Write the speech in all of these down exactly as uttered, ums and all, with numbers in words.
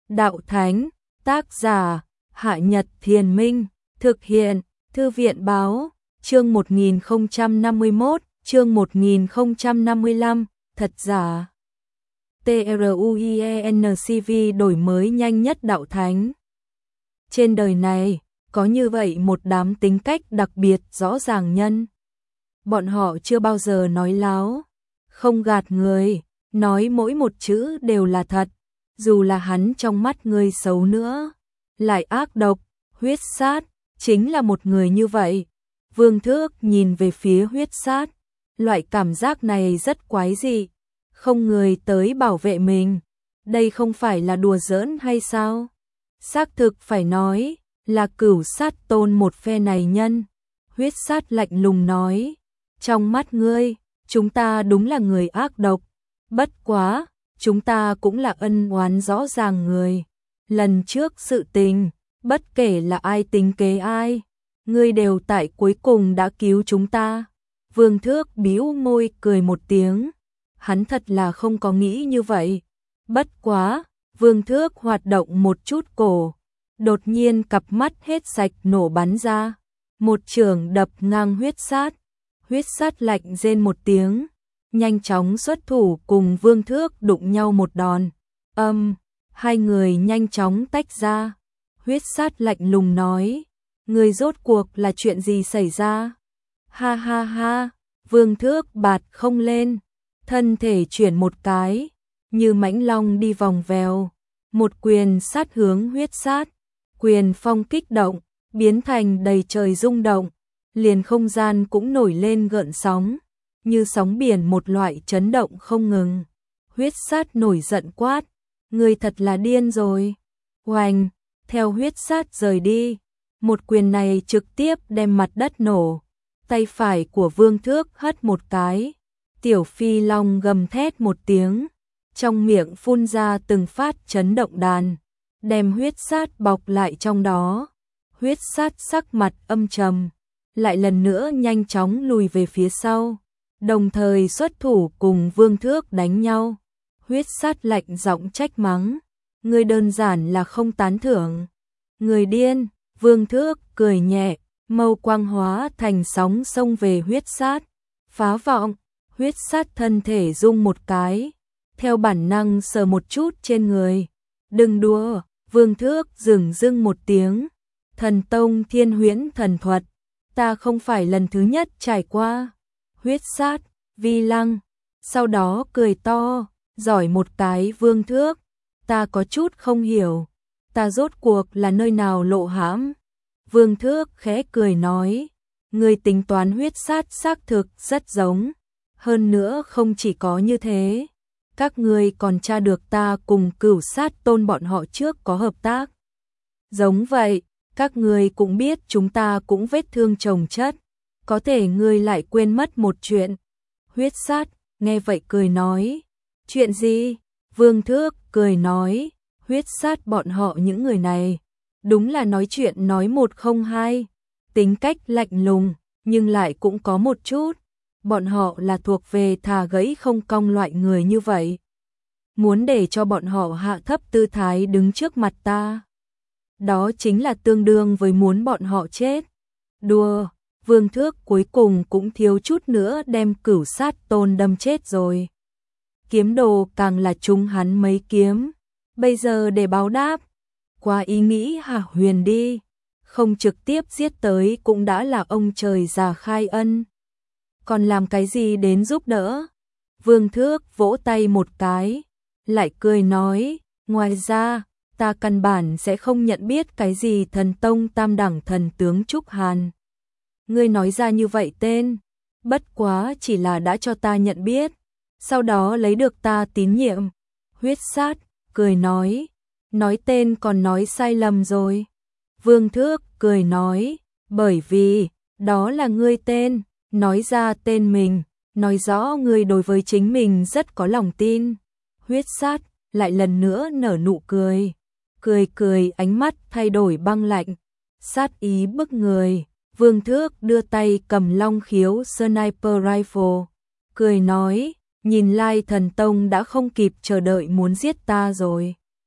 Đạo Thánh, tác giả, Hạ Nhật Thiền Minh, thực hiện, Thư viện Báo, chương một nghìn không trăm năm mươi mốt, chương một nghìn không trăm năm mươi lăm, thật giả. TRUIENCV đổi mới nhanh nhất Đạo Thánh. Trên đời này, có như vậy một đám tính cách đặc biệt rõ ràng nhân. Bọn họ chưa bao giờ nói láo, không gạt người, nói mỗi một chữ đều là thật, dù là hắn trong mắt người xấu nữa, lại ác độc, huyết sát, chính là một người như vậy. Vương Thước nhìn về phía huyết sát, loại cảm giác này rất quái dị, không người tới bảo vệ mình, đây không phải là đùa giỡn hay sao? Xác thực phải nói, là cửu sát tôn một phe này nhân. Huyết sát lạnh lùng nói, trong mắt ngươi, chúng ta đúng là người ác độc, bất quá, chúng ta cũng là ân oán rõ ràng người. Lần trước sự tình, bất kể là ai tính kế ai, ngươi đều tại cuối cùng đã cứu chúng ta. Vương Thước bĩu môi cười một tiếng, hắn thật là không có nghĩ như vậy. Bất quá, Vương Thước hoạt động một chút cổ, đột nhiên cặp mắt hết sạch nổ bắn ra, một chưởng đập ngang huyết sát. Huyết sát lạnh rên một tiếng, nhanh chóng xuất thủ cùng Vương Thước đụng nhau một đòn. Âm, hai người nhanh chóng tách ra. Huyết sát lạnh lùng nói, người rốt cuộc là chuyện gì xảy ra? Ha ha ha, Vương Thước bạt không lên, thân thể chuyển một cái, như mãnh long đi vòng vèo, một quyền sát hướng huyết sát. Quyền phong kích động, biến thành đầy trời rung động, liền không gian cũng nổi lên gợn sóng, như sóng biển một loại chấn động không ngừng. Huyết sát nổi giận quát, người thật là điên rồi. Oanh, theo huyết sát rời đi, một quyền này trực tiếp đem mặt đất nổ, tay phải của Vương Thước hất một cái, tiểu phi long gầm thét một tiếng, trong miệng phun ra từng phát chấn động đàn, đem huyết sát bọc lại trong đó. Huyết sát sắc mặt âm trầm, lại lần nữa nhanh chóng lùi về phía sau, đồng thời xuất thủ cùng Vương Thước đánh nhau. Huyết sát lạnh giọng trách mắng, người đơn giản là không tán thưởng. Người điên. Vương Thước cười nhẹ, mâu quang hóa thành sóng xông về huyết sát, phá vọng. Huyết sát thân thể rung một cái, theo bản năng sờ một chút trên người. Đừng đùa. Vương Thước dừng dưng một tiếng, thần tông thiên huyễn thần thuật, ta không phải lần thứ nhất trải qua. Huyết sát, vi lăng, sau đó cười to, giỏi một cái. Vương Thước, ta có chút không hiểu, ta rốt cuộc là nơi nào lộ hãm? Vương Thước khẽ cười nói, người tính toán huyết sát xác thực rất giống, hơn nữa không chỉ có như thế. Các ngươi còn tra được ta cùng cửu sát tôn bọn họ trước có hợp tác. Giống vậy, các ngươi cũng biết chúng ta cũng vết thương chồng chất, có thể ngươi lại quên mất một chuyện. Huyết sát, nghe vậy cười nói, chuyện gì? Vương Thước cười nói, huyết sát bọn họ những người này, đúng là nói chuyện nói một không hai, tính cách lạnh lùng, nhưng lại cũng có một chút. Bọn họ là thuộc về thà gãy không cong loại người như vậy. Muốn để cho bọn họ hạ thấp tư thái đứng trước mặt ta, đó chính là tương đương với muốn bọn họ chết. Đùa, Vương Thước cuối cùng cũng thiếu chút nữa đem cửu sát tôn đâm chết rồi. Kiếm đồ càng là trúng hắn mấy kiếm, bây giờ để báo đáp, qua ý nghĩ hả huyền đi, không trực tiếp giết tới cũng đã là ông trời già khai ân. Còn làm cái gì đến giúp đỡ? Vương Thước vỗ tay một cái, lại cười nói, ngoài ra, ta căn bản sẽ không nhận biết cái gì thần tông tam đẳng thần tướng Trúc Hàn. Ngươi nói ra như vậy tên, bất quá chỉ là đã cho ta nhận biết, sau đó lấy được ta tín nhiệm. Huyết sát, cười nói, nói tên còn nói sai lầm rồi. Vương Thước cười nói, bởi vì, đó là ngươi tên. Nói ra tên mình, nói rõ ngươi đối với chính mình rất có lòng tin. Huyết sát, lại lần nữa nở nụ cười. Cười cười ánh mắt thay đổi băng lạnh, sát ý bức người. Vương Thước đưa tay cầm long khiếu sniper rifle, cười nói, nhìn lai thần tông đã không kịp chờ đợi muốn giết ta rồi.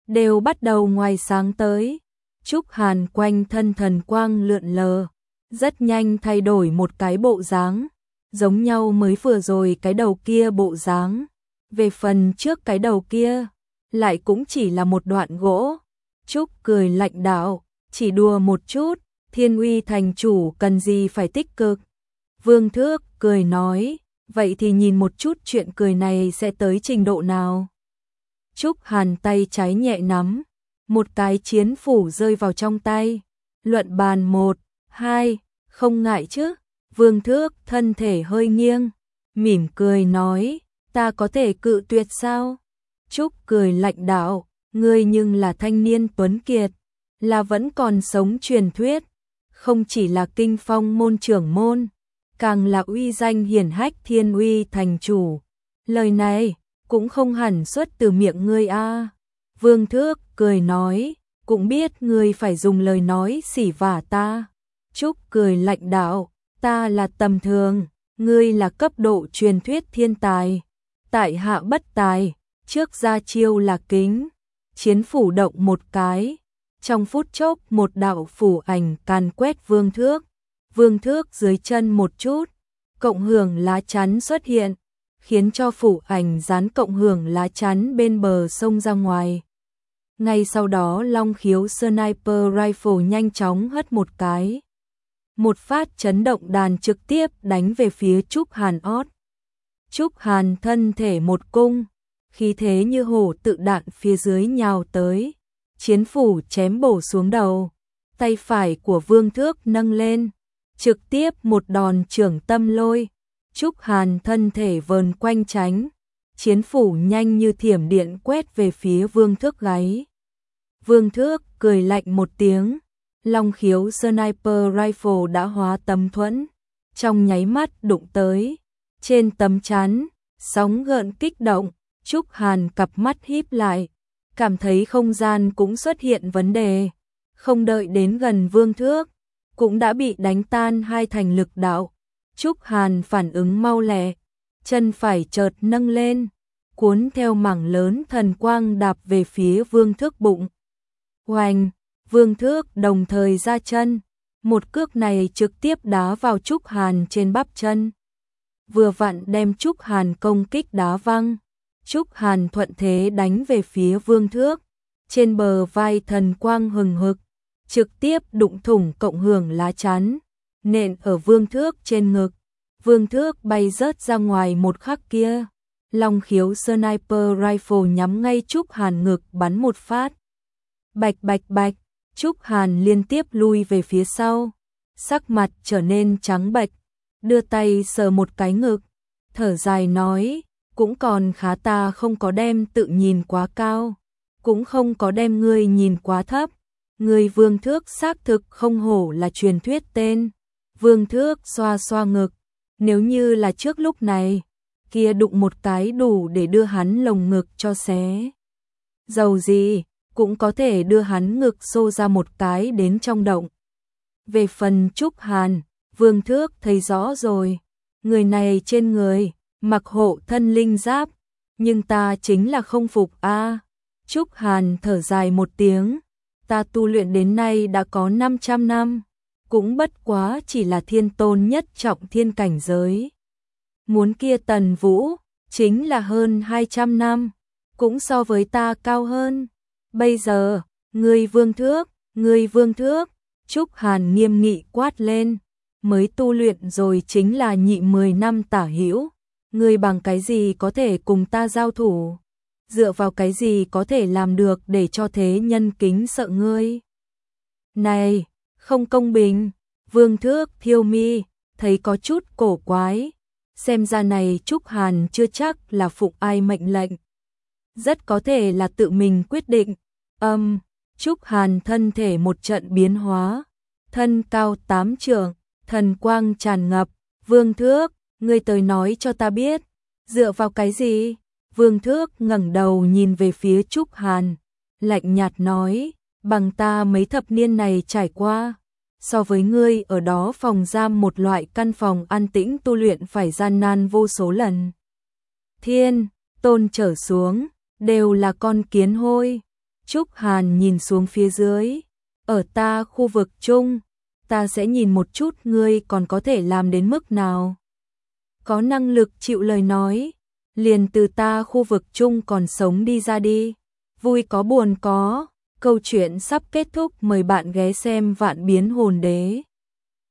đều bắt đầu ngoài sáng tới. Trúc Hàn quanh thân thần quang lượn lờ, rất nhanh thay đổi một cái bộ dáng, giống nhau mới vừa rồi cái đầu kia bộ dáng. Về phần trước cái đầu kia, lại cũng chỉ là một đoạn gỗ. Trúc cười lạnh đạo, chỉ đùa một chút, Thiên Uy thành chủ cần gì phải tích cực. Vương Thước cười nói, vậy thì nhìn một chút chuyện cười này sẽ tới trình độ nào. Trúc Hàn tay trái nhẹ nắm, một cái chiến phủ rơi vào trong tay. Luận bàn một, hai, không ngại chứ. Vương Thước thân thể hơi nghiêng, mỉm cười nói, ta có thể cự tuyệt sao? Trúc cười lạnh đạo, ngươi nhưng là thanh niên tuấn kiệt, là vẫn còn sống truyền thuyết, không chỉ là kinh phong môn trưởng môn, càng là uy danh hiển hách Thiên Uy thành chủ. Lời này cũng không hẳn xuất từ miệng ngươi a. Vương Thước cười nói, cũng biết ngươi phải dùng lời nói xỉ vả ta. Trúc cười lạnh đạo, ta là tầm thường, ngươi là cấp độ truyền thuyết thiên tài. Tại hạ bất tài, trước ra chiêu là kính. Chiến phủ động một cái, trong phút chốc một đạo phủ ảnh càn quét Vương Thước. Vương Thước dưới chân một chút, cộng hưởng lá chắn xuất hiện, khiến cho phủ ảnh dán cộng hưởng lá chắn bên bờ sông ra ngoài. Ngay sau đó Long Khiếu Sniper Rifle nhanh chóng hất một cái. Một phát chấn động đàn trực tiếp đánh về phía Trúc Hàn ót. Trúc Hàn thân thể một cung, khí thế như hổ tự đạn phía dưới nhào tới. Chiến phủ chém bổ xuống đầu, tay phải của Vương Thước nâng lên, trực tiếp một đòn trưởng tâm lôi. Trúc Hàn thân thể vờn quanh tránh, chiến phủ nhanh như thiểm điện quét về phía Vương Thước gáy. Vương Thước cười lạnh một tiếng, Long Khiếu Sniper Rifle đã hóa tấm thuẫn, trong nháy mắt đụng tới. Trên tấm chắn, sóng gợn kích động, Trúc Hàn cặp mắt híp lại, cảm thấy không gian cũng xuất hiện vấn đề. Không đợi đến gần Vương Thước, cũng đã bị đánh tan hai thành lực đạo. Trúc Hàn phản ứng mau lẹ, chân phải chợt nâng lên, cuốn theo mảng lớn thần quang đạp về phía Vương Thước bụng. Oanh, Vương Thước đồng thời ra chân, một cước này trực tiếp đá vào Trúc Hàn trên bắp chân. Vừa vặn đem Trúc Hàn công kích đá văng. Trúc Hàn thuận thế đánh về phía Vương Thước, trên bờ vai thần quang hừng hực, trực tiếp đụng thủng cộng hưởng lá chắn, nện ở Vương Thước trên ngực. Vương Thước bay rớt ra ngoài một khắc kia, Long Khiếu Sniper Rifle nhắm ngay Trúc Hàn ngực bắn một phát. Bạch bạch bạch, Trúc Hàn liên tiếp lui về phía sau, sắc mặt trở nên trắng bệch, đưa tay sờ một cái ngực, thở dài nói, cũng còn khá, ta không có đem tự nhìn quá cao, cũng không có đem ngươi nhìn quá thấp. Ngươi Vương Thước xác thực không hổ là truyền thuyết tên. Vương Thước xoa xoa ngực, nếu như là trước lúc này, kia đụng một cái đủ để đưa hắn lồng ngực cho xé. Dầu gì, cũng có thể đưa hắn ngực xô ra một cái đến trong động. Về phần Trúc Hàn, Vương Thước thấy rõ rồi, người này trên người mặc hộ thân linh giáp, nhưng ta chính là không phục a. À, Trúc Hàn thở dài một tiếng, ta tu luyện đến nay đã có năm trăm năm, cũng bất quá chỉ là thiên tôn nhất trọng thiên cảnh giới. Muốn kia Tần Vũ, chính là hơn hai trăm năm, cũng so với ta cao hơn. Bây giờ, ngươi Vương Thước, ngươi Vương Thước, Trúc Hàn nghiêm nghị quát lên, mới tu luyện rồi chính là nhị mười năm tả hữu, ngươi bằng cái gì có thể cùng ta giao thủ? Dựa vào cái gì có thể làm được để cho thế nhân kính sợ ngươi? Này, không công bình. Vương Thước thiêu mi, thấy có chút cổ quái, xem ra này Trúc Hàn chưa chắc là phụng ai mệnh lệnh, rất có thể là tự mình quyết định. Âm, um, Trúc Hàn thân thể một trận biến hóa, thân cao tám trượng, thần quang tràn ngập. Vương Thước, ngươi tới nói cho ta biết, dựa vào cái gì? Vương Thước ngẩng đầu nhìn về phía Trúc Hàn, lạnh nhạt nói, bằng ta mấy thập niên này trải qua, so với ngươi ở đó phòng giam một loại căn phòng an tĩnh tu luyện phải gian nan vô số lần. Thiên, tôn trở xuống, đều là con kiến hôi. Trúc Hàn nhìn xuống phía dưới. Ở ta khu vực chung, ta sẽ nhìn một chút ngươi còn có thể làm đến mức nào. Có năng lực chịu lời nói, liền từ ta khu vực chung còn sống đi ra đi. Vui có buồn có, câu chuyện sắp kết thúc, mời bạn ghé xem Vạn Biến Hồn Đế.